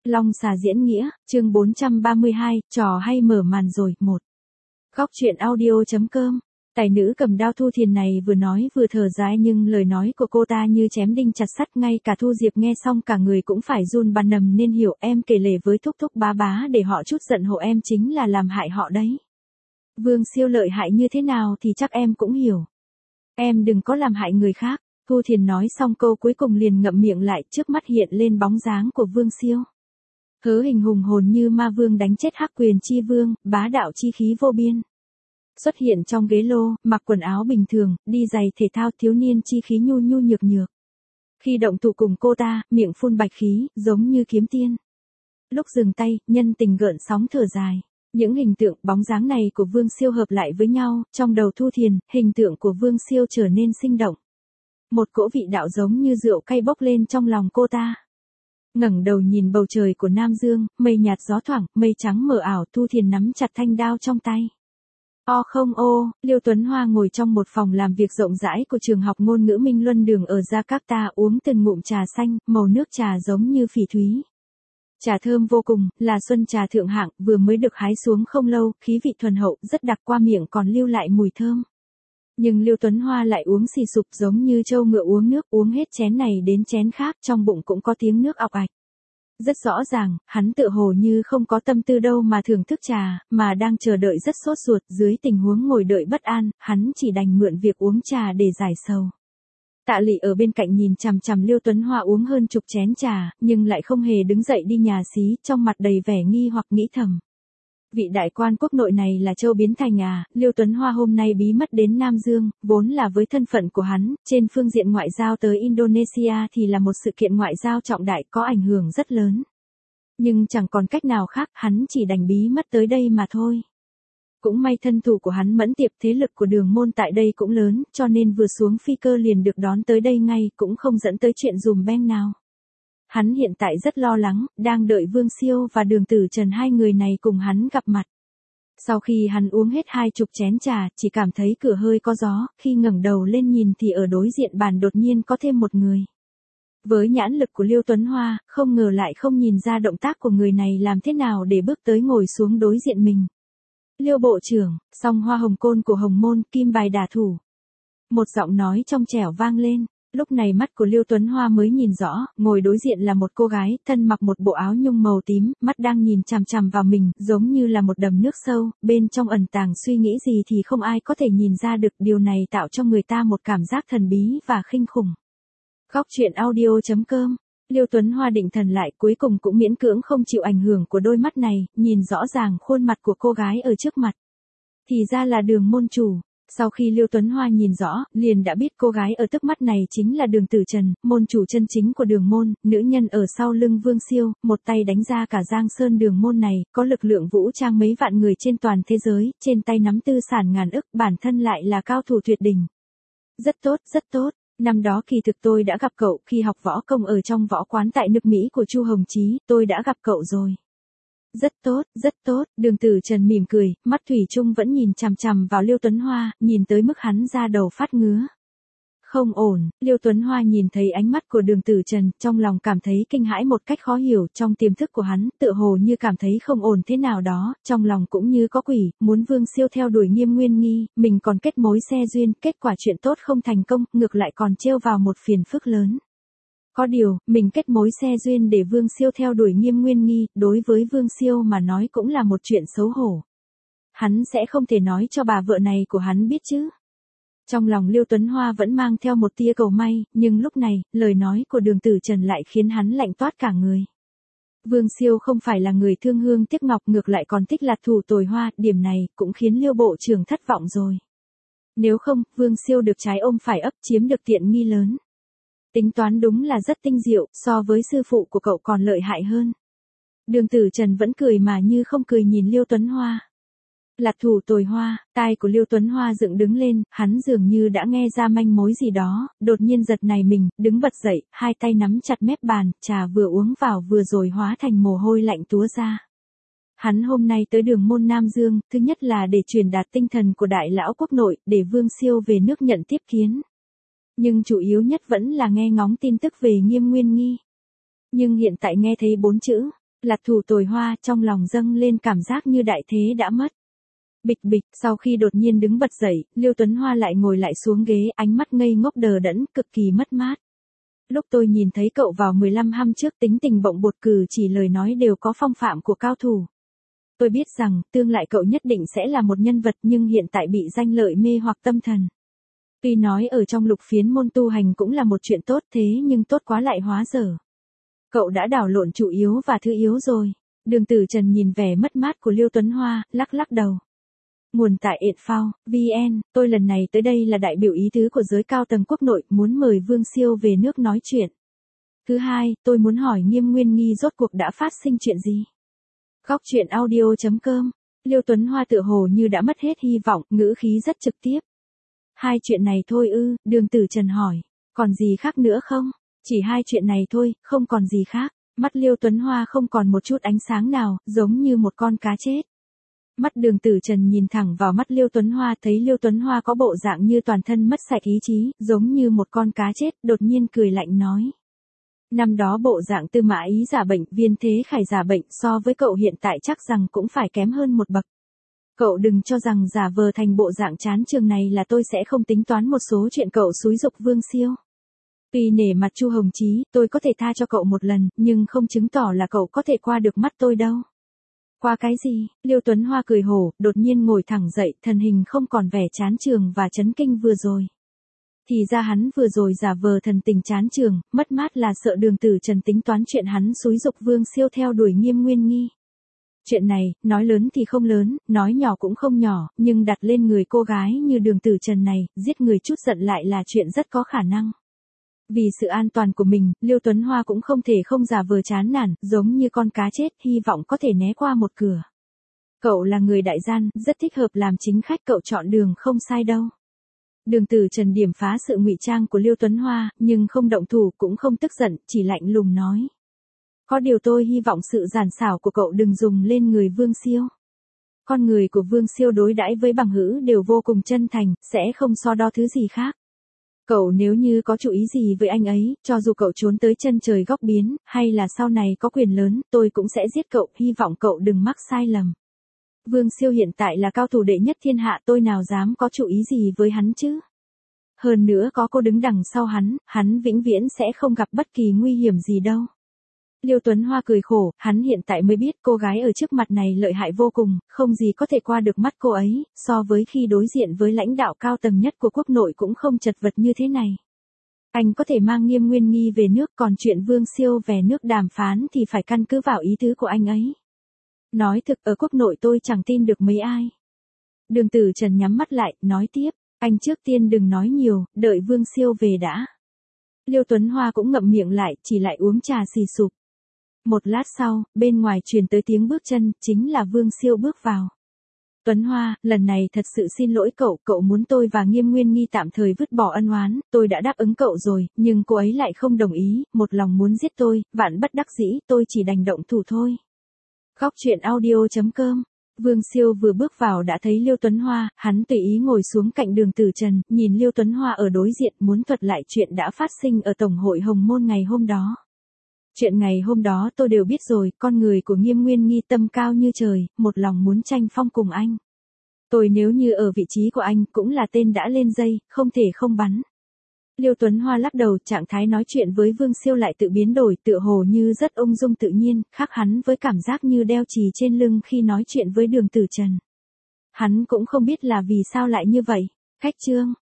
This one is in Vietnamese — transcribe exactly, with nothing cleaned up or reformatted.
Long xà diễn nghĩa, chương bốn trăm ba mươi hai, trò hay mở màn rồi, một. Góc truyện audio.com. Tài nữ cầm đao Thu Thiền này vừa nói vừa thở dài nhưng lời nói của cô ta như chém đinh chặt sắt, ngay cả Thu Diệp nghe xong cả người cũng phải run bần nầm nên hiểu em kể lể với thúc thúc bá bá để họ chút giận hộ em chính là làm hại họ đấy. Vương Siêu lợi hại như thế nào thì chắc em cũng hiểu. Em đừng có làm hại người khác. Thu Thiền nói xong câu cuối cùng liền ngậm miệng lại, trước mắt hiện lên bóng dáng của Vương Siêu. Hớ hình hùng hồn như ma vương đánh chết Hắc Quyền chi vương, bá đạo chi khí vô biên. Xuất hiện trong ghế lô, mặc quần áo bình thường, đi giày thể thao, thiếu niên chi khí nhu nhu nhược nhược. Khi động thủ cùng cô ta, miệng phun bạch khí, giống như kiếm tiên. Lúc dừng tay, nhân tình gợn sóng thở dài. Những hình tượng, bóng dáng này của Vương Siêu hợp lại với nhau, trong đầu Thu Thiền, hình tượng của Vương Siêu trở nên sinh động. Một cỗ vị đạo giống như rượu cay bốc lên trong lòng cô ta. Ngẩng đầu nhìn bầu trời của Nam Dương, mây nhạt gió thoảng, mây trắng mờ ảo, Thu Thiền nắm chặt thanh đao trong tay. O không ô, Liêu Tuấn Hoa ngồi trong một phòng làm việc rộng rãi của trường học ngôn ngữ Minh Luân Đường ở Jakarta, uống từng ngụm trà xanh, màu nước trà giống như phỉ thúy. Trà thơm vô cùng, là xuân trà thượng hạng, vừa mới được hái xuống không lâu, khí vị thuần hậu, rất đặc, qua miệng còn lưu lại mùi thơm. Nhưng Liêu Tuấn Hoa lại uống xì sụp giống như trâu ngựa uống nước, uống hết chén này đến chén khác, trong bụng cũng có tiếng nước ọc ạch. Rất rõ ràng, hắn tựa hồ như không có tâm tư đâu mà thưởng thức trà, mà đang chờ đợi rất sốt ruột, dưới tình huống ngồi đợi bất an, hắn chỉ đành mượn việc uống trà để giải sầu. Tạ Lị ở bên cạnh nhìn chằm chằm Liêu Tuấn Hoa uống hơn chục chén trà, nhưng lại không hề đứng dậy đi nhà xí, trong mặt đầy vẻ nghi hoặc nghĩ thầm. Vị đại quan quốc nội này là châu biến thành à? Liêu Tuấn Hoa hôm nay bí mất đến Nam Dương, vốn là với thân phận của hắn, trên phương diện ngoại giao tới Indonesia thì là một sự kiện ngoại giao trọng đại, có ảnh hưởng rất lớn. Nhưng chẳng còn cách nào khác, hắn chỉ đành bí mất tới đây mà thôi. Cũng may thân thủ của hắn mẫn tiệp, thế lực của Đường Môn tại đây cũng lớn, cho nên vừa xuống phi cơ liền được đón tới đây ngay, cũng không dẫn tới chuyện dùm beng nào. Hắn hiện tại rất lo lắng, đang đợi Vương Siêu và Đường Tử Trần, hai người này cùng hắn gặp mặt. Sau khi hắn uống hết hai chục chén trà, chỉ cảm thấy cửa hơi có gió, khi ngẩng đầu lên nhìn thì ở đối diện bàn đột nhiên có thêm một người. Với nhãn lực của Liêu Tuấn Hoa, không ngờ lại không nhìn ra động tác của người này làm thế nào để bước tới ngồi xuống đối diện mình. Liêu bộ trưởng, song hoa hồng côn của Hồng Môn, kim bài đả thủ. Một giọng nói trong trẻo vang lên. Lúc này mắt của Liêu Tuấn Hoa mới nhìn rõ, ngồi đối diện là một cô gái, thân mặc một bộ áo nhung màu tím, mắt đang nhìn chằm chằm vào mình, giống như là một đầm nước sâu, bên trong ẩn tàng suy nghĩ gì thì không ai có thể nhìn ra được, điều này tạo cho người ta một cảm giác thần bí và khinh khủng. Góc truyện audio.com. Liêu Tuấn Hoa định thần lại, cuối cùng cũng miễn cưỡng không chịu ảnh hưởng của đôi mắt này, nhìn rõ ràng khuôn mặt của cô gái ở trước mặt. Thì ra là Đường môn chủ. Sau khi Liêu Tuấn Hoa nhìn rõ, liền đã biết cô gái ở tức mắt này chính là Đường Tử Trần, môn chủ chân chính của Đường môn, nữ nhân ở sau lưng Vương Siêu, một tay đánh ra cả Giang Sơn Đường môn này, có lực lượng vũ trang mấy vạn người trên toàn thế giới, trên tay nắm tư sản ngàn ức, bản thân lại là cao thủ tuyệt đỉnh. Rất tốt, rất tốt. Năm đó kỳ thực tôi đã gặp cậu, khi học võ công ở trong võ quán tại nước Mỹ của Chu Hồng Chí, tôi đã gặp cậu rồi. Rất tốt, rất tốt, Đường Tử Trần mỉm cười, mắt thủy chung vẫn nhìn chằm chằm vào Liêu Tuấn Hoa, nhìn tới mức hắn ra đầu phát ngứa. Không ổn, Liêu Tuấn Hoa nhìn thấy ánh mắt của Đường Tử Trần, trong lòng cảm thấy kinh hãi một cách khó hiểu, trong tiềm thức của hắn, tựa hồ như cảm thấy không ổn thế nào đó, trong lòng cũng như có quỷ, muốn Vương Siêu theo đuổi Nghiêm Nguyên Nghi, mình còn kết mối xe duyên, kết quả chuyện tốt không thành công, ngược lại còn trêu vào một phiền phức lớn. Có điều, mình kết mối xe duyên để Vương Siêu theo đuổi Nghiêm Nguyên Nghi, đối với Vương Siêu mà nói cũng là một chuyện xấu hổ. Hắn sẽ không thể nói cho bà vợ này của hắn biết chứ. Trong lòng Liêu Tuấn Hoa vẫn mang theo một tia cầu may, nhưng lúc này, lời nói của Đường Tử Trần lại khiến hắn lạnh toát cả người. Vương Siêu không phải là người thương hương tiếc ngọc, ngược lại còn thích lạt thủ tồi hoa, điểm này cũng khiến Liêu bộ trưởng thất vọng rồi. Nếu không, Vương Siêu được trái ôm phải ấp, chiếm được tiện nghi lớn. Tính toán đúng là rất tinh diệu, so với sư phụ của cậu còn lợi hại hơn. Đường Tử Trần vẫn cười mà như không cười nhìn Liêu Tuấn Hoa. Lạt thủ tồi hoa, tai của Liêu Tuấn Hoa dựng đứng lên, hắn dường như đã nghe ra manh mối gì đó, đột nhiên giật nảy mình, đứng bật dậy, hai tay nắm chặt mép bàn, trà vừa uống vào vừa rồi hóa thành mồ hôi lạnh túa ra. Hắn hôm nay tới Đường môn Nam Dương, thứ nhất là để truyền đạt tinh thần của đại lão quốc nội, để Vương Siêu về nước nhận tiếp kiến. Nhưng chủ yếu nhất vẫn là nghe ngóng tin tức về Nghiêm Nguyên Nghi. Nhưng hiện tại nghe thấy bốn chữ, Lạc thủ tồi hoa, trong lòng dâng lên cảm giác như đại thế đã mất. Bịch bịch, sau khi đột nhiên đứng bật dậy, Liêu Tuấn Hoa lại ngồi lại xuống ghế, ánh mắt ngây ngốc đờ đẫn, cực kỳ mất mát. Lúc tôi nhìn thấy cậu vào mười lăm năm trước tính tình bộng bột, cử chỉ lời nói đều có phong phạm của cao thủ. Tôi biết rằng, tương lai cậu nhất định sẽ là một nhân vật, nhưng hiện tại bị danh lợi mê hoặc tâm thần. Tuy nói ở trong lục phiến môn tu hành cũng là một chuyện tốt, thế nhưng tốt quá lại hóa dở. Cậu đã đảo lộn chủ yếu và thứ yếu rồi. Đường Tử Trần nhìn vẻ mất mát của Liêu Tuấn Hoa, lắc lắc đầu. Nguồn tại Info, vê en, tôi lần này tới đây là đại biểu ý tứ của giới cao tầng quốc nội, muốn mời Vương Siêu về nước nói chuyện. Thứ hai, tôi muốn hỏi Nghiêm Nguyên Nghi rốt cuộc đã phát sinh chuyện gì? Góc truyện audio chấm com, Liêu Tuấn Hoa tựa hồ như đã mất hết hy vọng, ngữ khí rất trực tiếp. Hai chuyện này thôi ư? Đường Tử Trần hỏi. Còn gì khác nữa không? Chỉ hai chuyện này thôi, không còn gì khác. Mắt Liêu Tuấn Hoa không còn một chút ánh sáng nào, giống như một con cá chết. Mắt Đường Tử Trần nhìn thẳng vào mắt Liêu Tuấn Hoa, thấy Liêu Tuấn Hoa có bộ dạng như toàn thân mất sạch ý chí, giống như một con cá chết, đột nhiên cười lạnh nói. Năm đó bộ dạng Tư Mã Ý giả bệnh, Viên Thế Khải giả bệnh, so với cậu hiện tại chắc rằng cũng phải kém hơn một bậc. Cậu đừng cho rằng giả vờ thành bộ dạng chán trường này là tôi sẽ không tính toán một số chuyện cậu xúi giục Vương Siêu. Tuy nể mặt Chu Hồng Chí, tôi có thể tha cho cậu một lần, nhưng không chứng tỏ là cậu có thể qua được mắt tôi đâu. Qua cái gì? Liêu Tuấn Hoa cười hổ, đột nhiên ngồi thẳng dậy, thân hình không còn vẻ chán trường và chấn kinh vừa rồi. Thì ra hắn vừa rồi giả vờ thần tình chán trường, mất mát là sợ Đường Tử Trần tính toán chuyện hắn xúi giục Vương Siêu theo đuổi Nghiêm Nguyên Nghi. Chuyện này, nói lớn thì không lớn, nói nhỏ cũng không nhỏ, nhưng đặt lên người cô gái như Đường Tử Trần này, giết người chút giận lại là chuyện rất có khả năng. Vì sự an toàn của mình, Liêu Tuấn Hoa cũng không thể không giả vờ chán nản, giống như con cá chết, hy vọng có thể né qua một cửa. Cậu là người đại gian, rất thích hợp làm chính khách, cậu chọn đường không sai đâu. Đường Tử Trần điểm phá sự ngụy trang của Liêu Tuấn Hoa, nhưng không động thủ cũng không tức giận, chỉ lạnh lùng nói. Có điều tôi hy vọng sự giản xảo của cậu đừng dùng lên người Vương Siêu. Con người của Vương Siêu đối đãi với bằng hữu đều vô cùng chân thành, sẽ không so đo thứ gì khác. Cậu nếu như có chủ ý gì với anh ấy, cho dù cậu trốn tới chân trời góc biến, hay là sau này có quyền lớn, tôi cũng sẽ giết cậu, hy vọng cậu đừng mắc sai lầm. Vương Siêu hiện tại là cao thủ đệ nhất thiên hạ, tôi nào dám có chủ ý gì với hắn chứ? Hơn nữa có cô đứng đằng sau hắn, hắn vĩnh viễn sẽ không gặp bất kỳ nguy hiểm gì đâu. Liêu Tuấn Hoa cười khổ, hắn hiện tại mới biết cô gái ở trước mặt này lợi hại vô cùng, không gì có thể qua được mắt cô ấy, so với khi đối diện với lãnh đạo cao tầng nhất của quốc nội cũng không chật vật như thế này. Anh có thể mang Nghiêm Nguyên Nghi về nước, còn chuyện Vương Siêu về nước đàm phán thì phải căn cứ vào ý tứ của anh ấy. Nói thực, ở quốc nội tôi chẳng tin được mấy ai. Đường Tử Trần nhắm mắt lại, nói tiếp, anh trước tiên đừng nói nhiều, đợi Vương Siêu về đã. Liêu Tuấn Hoa cũng ngậm miệng lại, chỉ lại uống trà xì sụp. Một lát sau, bên ngoài truyền tới tiếng bước chân, chính là Vương Siêu bước vào. Tuấn Hoa, lần này thật sự xin lỗi cậu, cậu muốn tôi và Nghiêm Nguyên Nghi tạm thời vứt bỏ ân oán, tôi đã đáp ứng cậu rồi, nhưng cô ấy lại không đồng ý, một lòng muốn giết tôi, vạn bất đắc dĩ, tôi chỉ đành động thủ thôi. Góc truyện audio chấm com. Vương Siêu vừa bước vào đã thấy Liêu Tuấn Hoa, hắn tùy ý ngồi xuống cạnh Đường Tử Trần, nhìn Liêu Tuấn Hoa ở đối diện, muốn thuật lại chuyện đã phát sinh ở Tổng hội Hồng Môn ngày hôm đó. Chuyện ngày hôm đó tôi đều biết rồi, con người của Nghiêm Nguyên Nghi tâm cao như trời, một lòng muốn tranh phong cùng anh. Tôi nếu như ở vị trí của anh, cũng là tên đã lên dây, không thể không bắn. Liêu Tuấn Hoa lắc đầu, trạng thái nói chuyện với Vương Siêu lại tự biến đổi, tựa hồ như rất ung dung tự nhiên, khác hắn với cảm giác như đeo chì trên lưng khi nói chuyện với Đường Tử Trần. Hắn cũng không biết là vì sao lại như vậy. Khách trương,